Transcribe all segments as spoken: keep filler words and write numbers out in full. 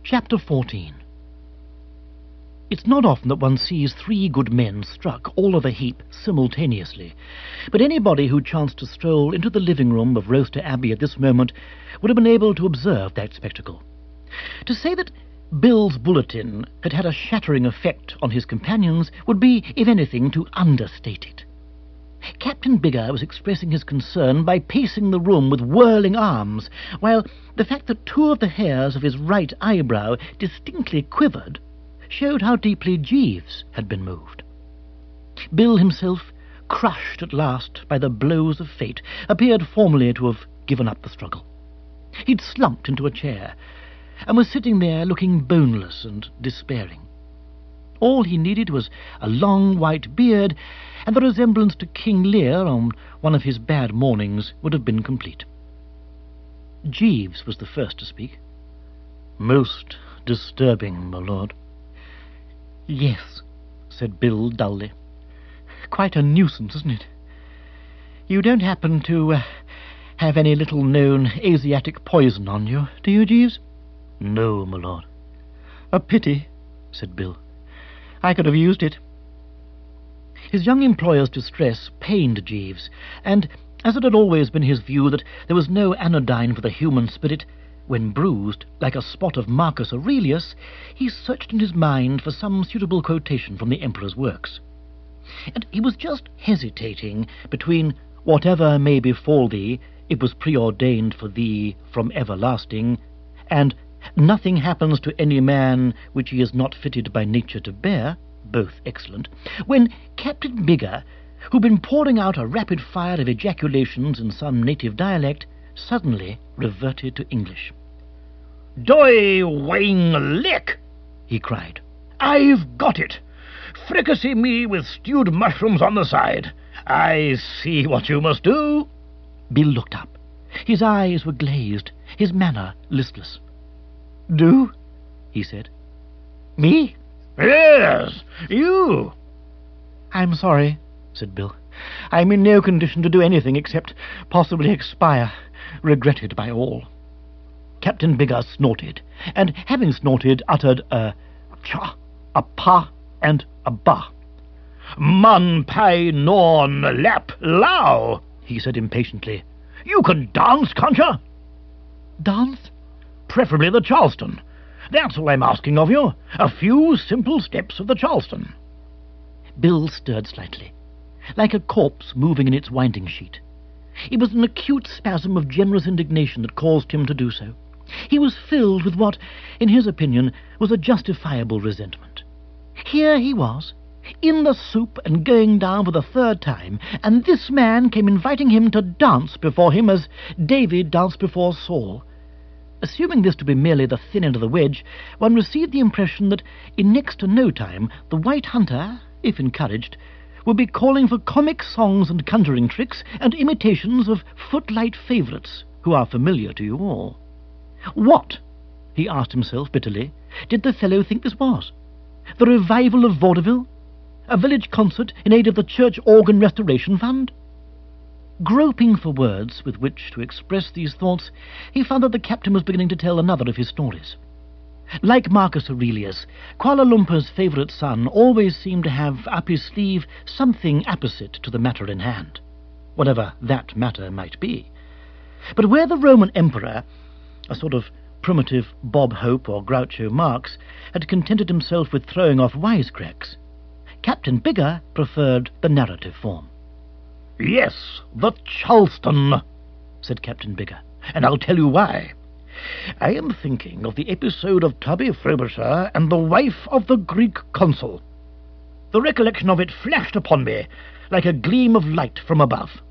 Chapter fourteen. It's not often that one sees three good men struck all of a heap simultaneously, but anybody who chanced to stroll into the living room of Roaster Abbey at this moment would have been able to observe that spectacle. To say that Bill's bulletin had had a shattering effect on his companions would be, if anything, to understate it. Captain Bigger was expressing his concern by pacing the room with whirling arms, while the fact that two of the hairs of his right eyebrow distinctly quivered showed how deeply Jeeves had been moved. Bill himself, crushed at last by the blows of fate, appeared formally to have given up the struggle. He'd slumped into a chair, and was sitting there looking boneless and despairing. All he needed was a long white beard, and the resemblance to King Lear on one of his bad mornings would have been complete. Jeeves was the first to speak. "Most disturbing, my lord." "Yes," said Bill dully. "Quite a nuisance, isn't it? You don't happen to uh, have any little-known Asiatic poison on you, do you, Jeeves?" "No, my lord." "A pity," said Bill. "I could have used it." His young employer's distress pained Jeeves, and as it had always been his view that there was no anodyne for the human spirit, when bruised like a spot of Marcus Aurelius, he searched in his mind for some suitable quotation from the Emperor's works. And he was just hesitating between "whatever may befall thee, it was preordained for thee from everlasting," and "nothing happens to any man which he is not fitted by nature to bear," both excellent, when Captain Bigger, who'd been pouring out a rapid fire of ejaculations in some native dialect, suddenly reverted to English. "Doi wing lick!" he cried. "I've got it! Fricassee me with stewed mushrooms on the side. I see what you must do." Bill looked up. His eyes were glazed, his manner listless. "Do?" he said. "Me?" "Yes, you." "I'm sorry," said Bill. "I'm in no condition to do anything except possibly expire, regretted by all." Captain Bigger snorted, and having snorted, uttered a cha, a pa, and a ba. "Mun pai non lap lao," he said impatiently. "You can dance, can't you?" "Dance?" "Preferably the Charleston. That's all I'm asking of you. A few simple steps of the Charleston." Bill stirred slightly, like a corpse moving in its winding sheet. It was an acute spasm of generous indignation that caused him to do so. He was filled with what, in his opinion, was a justifiable resentment. Here he was, in the soup and going down for the third time, and this man came inviting him to dance before him as David danced before Saul. Assuming this to be merely the thin end of the wedge, one received the impression that in next to no time the White Hunter, if encouraged, would be calling for comic songs and conjuring tricks and imitations of footlight favourites who are familiar to you all. What, he asked himself bitterly, did the fellow think this was? The revival of vaudeville? A village concert in aid of the Church Organ Restoration Fund? Groping for words with which to express these thoughts, he found that the captain was beginning to tell another of his stories. Like Marcus Aurelius, Kuala Lumpur's favourite son always seemed to have up his sleeve something apposite to the matter in hand, whatever that matter might be. But where the Roman emperor, a sort of primitive Bob Hope or Groucho Marx, had contented himself with throwing off wisecracks, Captain Bigger preferred the narrative form. "Yes, the Charleston," said Captain Bigger, "and I'll tell you why. I am thinking of the episode of Tubby Frobisher and the wife of the Greek consul. The recollection of it flashed upon me like a gleam of light from above."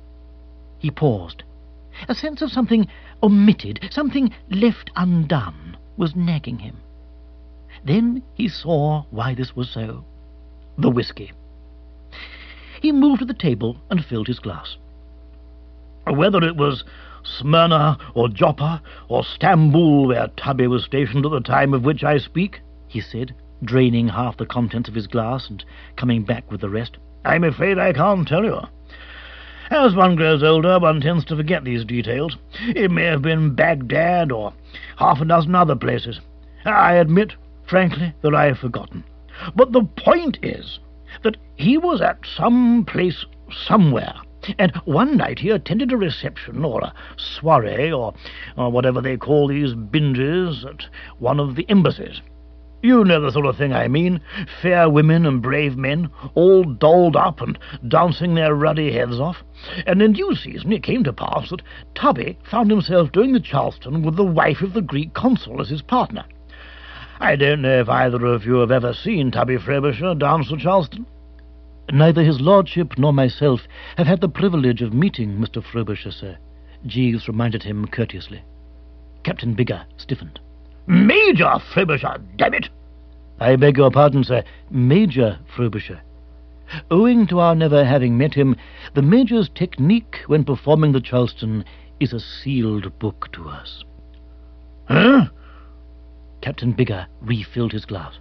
He paused. A sense of something omitted, something left undone, was nagging him. Then he saw why this was so. The whisky. He moved to the table and filled his glass. "Whether it was Smyrna or Joppa or Stamboul where Tubby was stationed at the time of which I speak," he said, draining half the contents of his glass and coming back with the rest, "I'm afraid I can't tell you. As one grows older, one tends to forget these details. It may have been Baghdad or half a dozen other places. I admit, frankly, that I have forgotten. But the point is that he was at some place somewhere, and one night he attended a reception or a soiree or, or whatever they call these binges at one of the embassies. You know the sort of thing I mean. Fair women and brave men, all dolled up and dancing their ruddy heads off. And in due season it came to pass that Tubby found himself doing the Charleston with the wife of the Greek consul as his partner. I don't know if either of you have ever seen Tubby Frobisher dance the Charleston. Neither his lordship nor myself have had the privilege of meeting Mister Frobisher, sir, Jeeves reminded him courteously. Captain Biggar stiffened. Major Frobisher, damn it! I beg your pardon, sir, Major Frobisher. Owing to our never having met him, the Major's technique when performing the Charleston is a sealed book to us. Huh? Captain Biggar refilled his glass.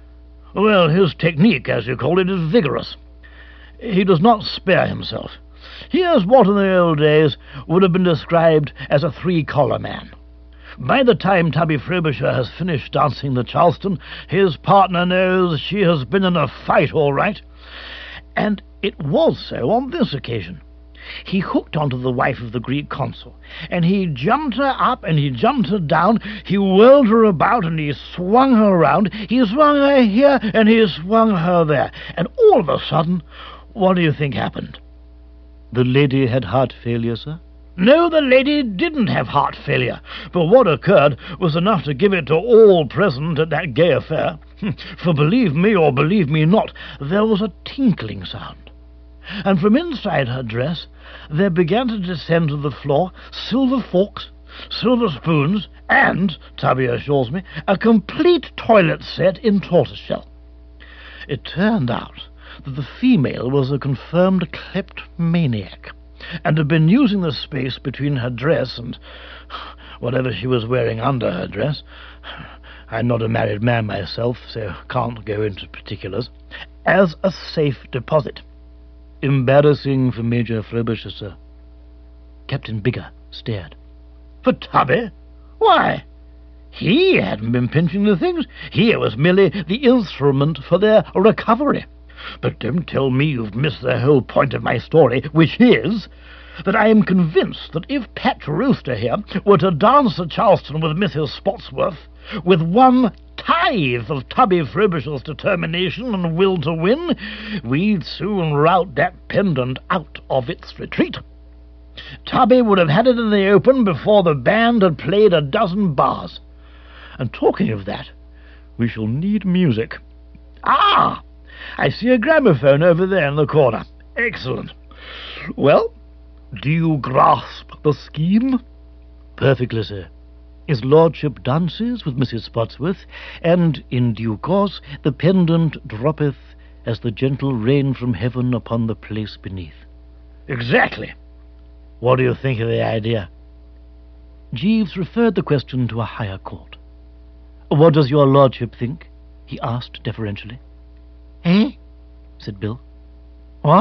Well, his technique, as you call it, is vigorous. He does not spare himself. He is what in the old days would have been described as a three-collar man. By the time Tubby Frobisher has finished dancing the Charleston, his partner knows she has been in a fight all right. And it was so on this occasion. He hooked onto the wife of the Greek consul, and he jumped her up and he jumped her down, he whirled her about and he swung her around, he swung her here and he swung her there, and all of a sudden, what do you think happened? The lady had heart failure, sir? No, the lady didn't have heart failure, but what occurred was enough to give it to all present at that gay affair. For believe me or believe me not, there was a tinkling sound. And from inside her dress there began to descend to the floor silver forks, silver spoons, and, Tubby assures me, a complete toilet set in tortoiseshell. It turned out that the female was a confirmed kleptomaniac, and had been using the space between her dress and whatever she was wearing under her dress. I'm not a married man myself, so can't go into particulars, as a safe deposit. Embarrassing for Major Frobisher, sir. Captain Biggar stared. For Tubby? Why? He hadn't been pinching the things. He was merely the instrument for their recovery. But don't tell me you've missed the whole point of my story, which is that I am convinced that if Pat Rooster here were to dance the Charleston with Missus Spotsworth, with one tithe of Tubby Frobisher's determination and will to win, we'd soon rout that pendant out of its retreat. Tubby would have had it in the open before the band had played a dozen bars. And talking of that, we shall need music. Ah! I see a gramophone over there in the corner. Excellent. Well, do you grasp the scheme? Perfectly, sir. His lordship dances with Missus Spotsworth, and, in due course, the pendant droppeth as the gentle rain from heaven upon the place beneath. Exactly. What do you think of the idea? Jeeves referred the question to a higher court. What does your lordship think? He asked deferentially. Eh? Said Bill. What?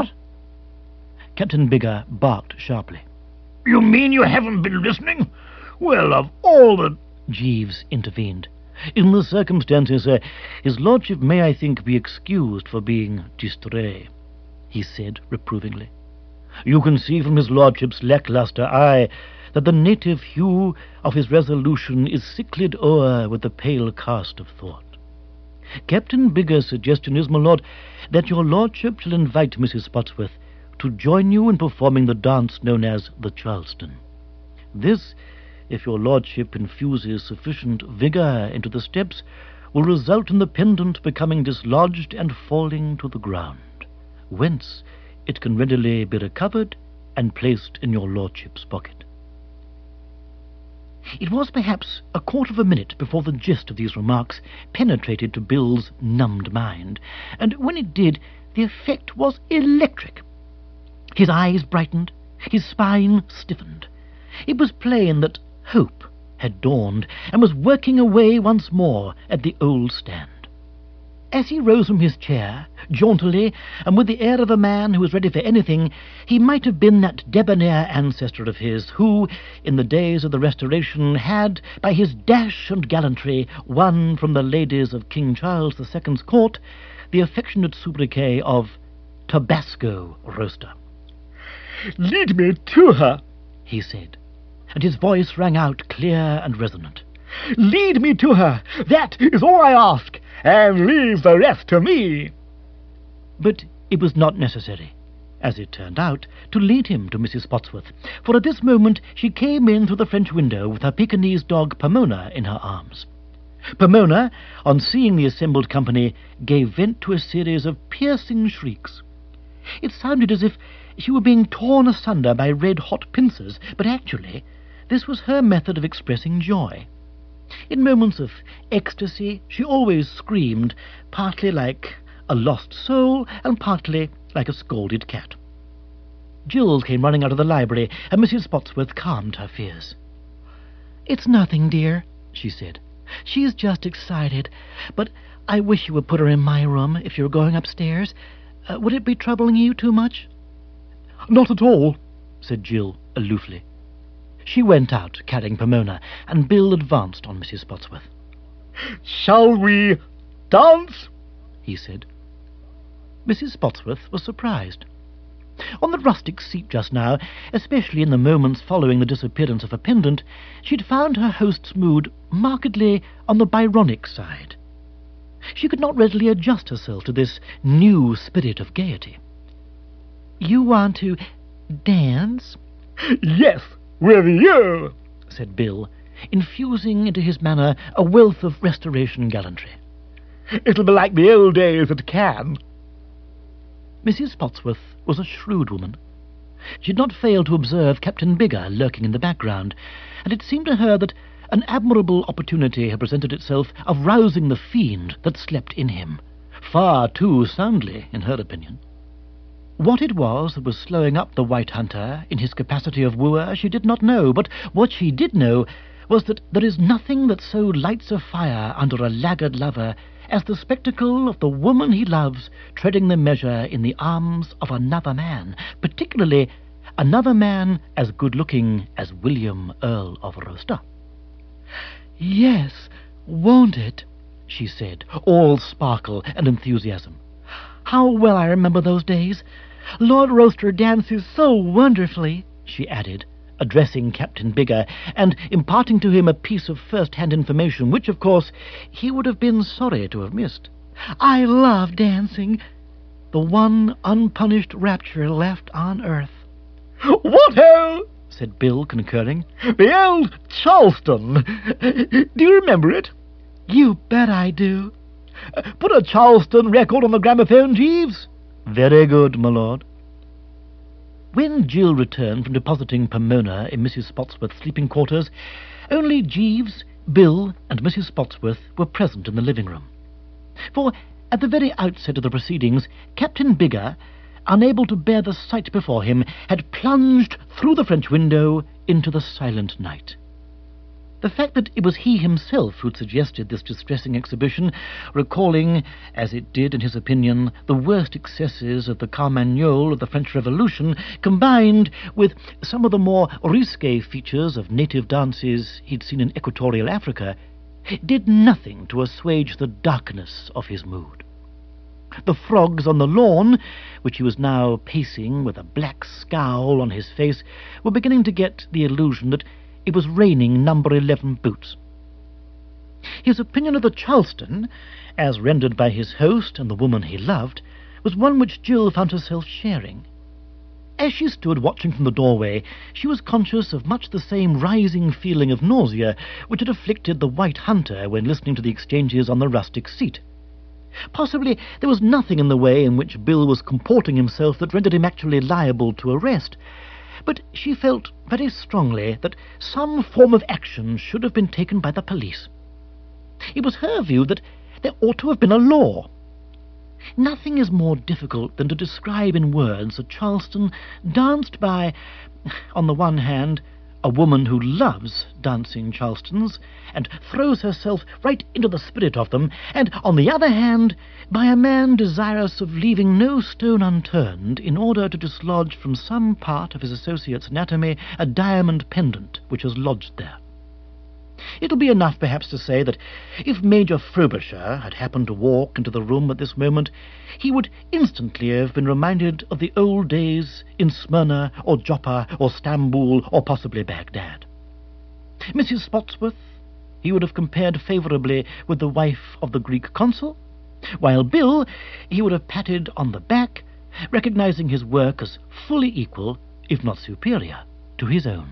Captain Biggar barked sharply. You mean you haven't been listening? Well, of all the... Jeeves intervened. In the circumstances, sir, his lordship may, I think, be excused for being distrait, he said reprovingly. You can see from his lordship's lacklustre eye that the native hue of his resolution is sicklied o'er with the pale cast of thought. Captain Biggar's suggestion is, my lord, that your lordship shall invite Missus Spotsworth to join you in performing the dance known as the Charleston. This, if your lordship infuses sufficient vigour into the steps, will result in the pendant becoming dislodged and falling to the ground, whence it can readily be recovered and placed in your lordship's pocket. It was perhaps a quarter of a minute before the gist of these remarks penetrated to Bill's numbed mind, and when it did, the effect was electric. His eyes brightened, his spine stiffened. It was plain that hope had dawned and was working away once more at the old stand. As he rose from his chair, jauntily, and with the air of a man who was ready for anything, he might have been that debonair ancestor of his who, in the days of the Restoration, had, by his dash and gallantry, won from the ladies of King Charles the Second's court the affectionate sobriquet of Tabasco Roaster. "Lead me to her," he said, and his voice rang out clear and resonant. "Lead me to her. That is all I ask, and leave the rest to me." But it was not necessary, as it turned out, to lead him to Missus Spotsworth, for at this moment she came in through the French window with her Pekingese dog Pomona in her arms. Pomona, on seeing the assembled company, gave vent to a series of piercing shrieks. It sounded as if she were being torn asunder by red-hot pincers, but actually this was her method of expressing joy. In moments of ecstasy she always screamed, partly like a lost soul and partly like a scalded cat. Jill came running out of the library, and Missus Spotsworth calmed her fears. "It's nothing, dear," she said. "She's just excited, but I wish you would put her in my room if you're going upstairs. Uh, would it be troubling you too much?" "Not at all," said Jill aloofly. She went out, carrying Pomona, and Bill advanced on Missus Spotsworth. "Shall we dance?" he said. Missus Spotsworth was surprised. On the rustic seat just now, especially in the moments following the disappearance of a pendant, she had found her host's mood markedly on the Byronic side. She could not readily adjust herself to this new spirit of gaiety. "You want to dance?" "Yes, with you," said Bill, infusing into his manner a wealth of Restoration gallantry. "It'll be like the old days at Cannes." Missus Spotsworth was a shrewd woman. She had not failed to observe Captain Bigger lurking in the background, and it seemed to her that an admirable opportunity had presented itself of rousing the fiend that slept in him, far too soundly, in her opinion. What it was that was slowing up the White Hunter in his capacity of wooer she did not know, but what she did know was that there is nothing that so lights a fire under a laggard lover as the spectacle of the woman he loves treading the measure in the arms of another man, particularly another man as good-looking as William, Earl of Roaster. "Yes, won't it?" she said, all sparkle and enthusiasm. "How well I remember those days! Lord Roaster dances so wonderfully," she added, addressing Captain Bigger, and imparting to him a piece of first-hand information which, of course, he would have been sorry to have missed. "I love dancing. The one unpunished rapture left on earth." "What-ho!" said Bill, concurring. "The old Charleston. Do you remember it?" "You bet I do." "Put a Charleston record on the gramophone, Jeeves." "Very good, my lord." When Jill returned from depositing Pomona in Missus Spotsworth's sleeping quarters, only Jeeves, Bill, and Missus Spotsworth were present in the living-room. For, at the very outset of the proceedings, Captain Bigger, unable to bear the sight before him, had plunged through the French window into the silent night. The fact that it was he himself who had suggested this distressing exhibition, recalling, as it did in his opinion, the worst excesses of the Carmagnole of the French Revolution, combined with some of the more risque features of native dances he'd seen in equatorial Africa, did nothing to assuage the darkness of his mood. The frogs on the lawn, which he was now pacing with a black scowl on his face, were beginning to get the illusion that it was raining number eleven boots. His opinion of the Charleston, as rendered by his host and the woman he loved, was one which Jill found herself sharing. As she stood watching from the doorway, she was conscious of much the same rising feeling of nausea which had afflicted the White Hunter when listening to the exchanges on the rustic seat. Possibly there was nothing in the way in which Bill was comporting himself that rendered him actually liable to arrest, but she felt very strongly that some form of action should have been taken by the police. It was her view that there ought to have been a law. Nothing is more difficult than to describe in words a Charleston danced by, on the one hand, a woman who loves dancing Charlestons and throws herself right into the spirit of them, and, on the other hand, by a man desirous of leaving no stone unturned in order to dislodge from some part of his associate's anatomy a diamond pendant which has lodged there. It'll be enough, perhaps, to say that if Major Frobisher had happened to walk into the room at this moment, he would instantly have been reminded of the old days in Smyrna or Joppa or Stamboul or possibly Baghdad. Missus Spotsworth he would have compared favourably with the wife of the Greek consul, while Bill he would have patted on the back, recognizing his work as fully equal, if not superior, to his own.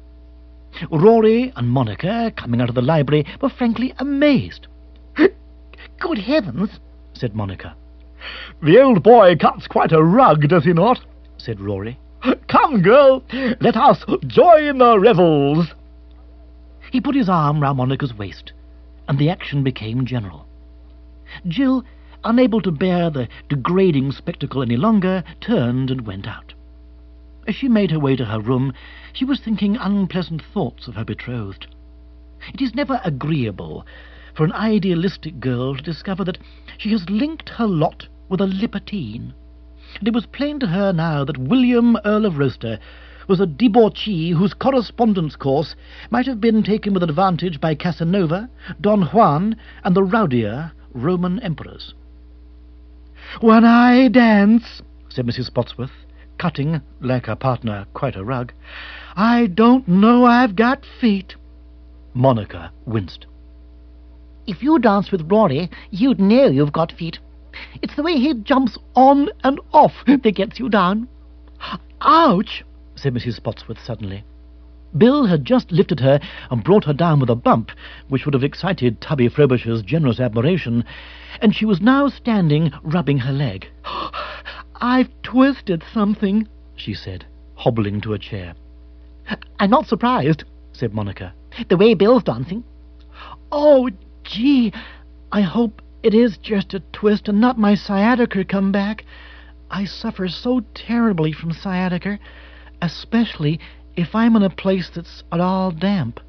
Rory and Monica, coming out of the library, were frankly amazed. "Good heavens," said Monica. "The old boy cuts quite a rug, does he not?" said Rory. "Come, girl, let us join the revels." He put his arm round Monica's waist, and the action became general. Jill, unable to bear the degrading spectacle any longer, turned and went out. As she made her way to her room, she was thinking unpleasant thoughts of her betrothed. It is never agreeable for an idealistic girl to discover that she has linked her lot with a libertine, and it was plain to her now that William, Earl of Roaster, was a debauchee whose correspondence course might have been taken with advantage by Casanova, Don Juan, and the rowdier Roman emperors. "When I dance," said Missus Spotsworth, cutting, like her partner, quite a rug, "I don't know I've got feet." Monica winced. "If you dance with Rory, you'd know you've got feet. It's the way he jumps on and off that gets you down." "Ouch!" said Missus Spotsworth suddenly. Bill had just lifted her and brought her down with a bump which would have excited Tubby Frobisher's generous admiration, and she was now standing rubbing her leg. "I've twisted something," she said, hobbling to a chair. "I'm not surprised," said Monica. "The way Bill's dancing." "Oh, gee, I hope it is just a twist and not my sciatica come back. I suffer so terribly from sciatica, especially if I'm in a place that's at all damp."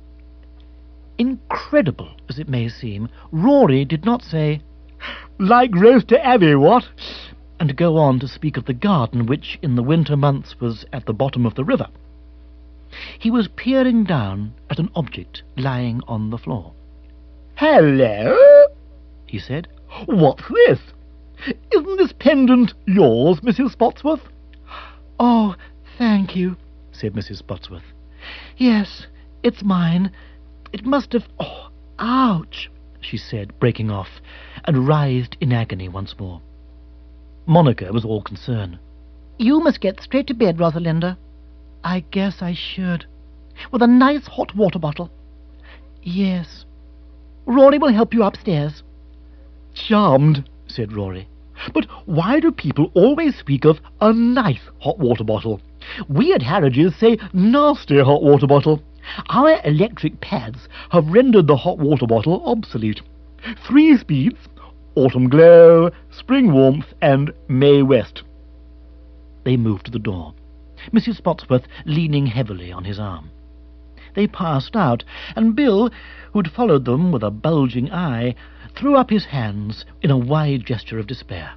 Incredible as it may seem, Rory did not say, "Like Roaster Abbey, what?" and go on to speak of the garden which in the winter months was at the bottom of the river. He was peering down at an object lying on the floor. "Hello," he said. "What's this? Isn't this pendant yours, Missus Spotsworth?" "Oh, thank you," said Missus Spotsworth. "Yes, it's mine. It must have... Oh, ouch!" she said, breaking off, and writhed in agony once more. Monica was all concern. "You must get straight to bed, Rosalinda." "I guess I should." "With a nice hot water bottle." "Yes." "Rory will help you upstairs." "Charmed," said Rory. "But why do people always speak of a nice hot water bottle? We at Harridge's say nasty hot water bottle. Our electric pads have rendered the hot water bottle obsolete. Three speeds: autumn glow, spring warmth, and May West." They moved to the door, Missus Spotsworth leaning heavily on his arm. They passed out, and Bill, who'd followed them with a bulging eye, threw up his hands in a wide gesture of despair.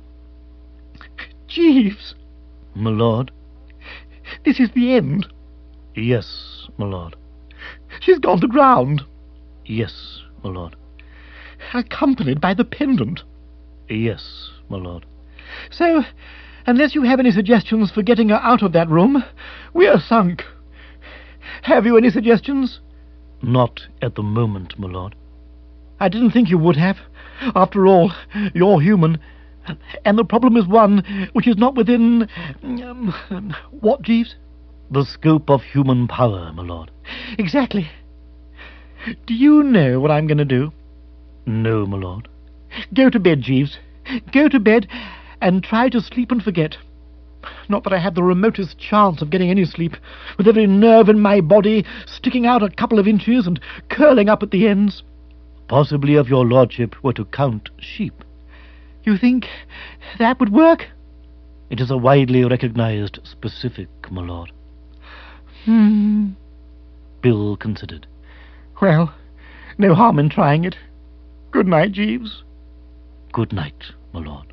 "Jeeves!" "My lord?" "This is the end." "Yes, my lord." "She's gone to ground." "Yes, my lord." "Accompanied by the pendant." "Yes, my lord." "So, unless you have any suggestions for getting her out of that room, we're sunk. Have you any suggestions?" "Not at the moment, my lord." "I didn't think you would have. After all, you're human, and the problem is one which is not within... Um, what, Jeeves?" "The scope of human power, my lord." "Exactly. Do you know what I'm going to do?" "No, my lord." "Go to bed, Jeeves. Go to bed and try to sleep and forget. Not that I have the remotest chance of getting any sleep, with every nerve in my body sticking out a couple of inches and curling up at the ends." "Possibly if your lordship were to count sheep." "You think that would work?" "It is a widely recognized specific, my lord." Hmm. Bill considered. Well, no harm in trying it. Good night, Jeeves. Good night, my lord.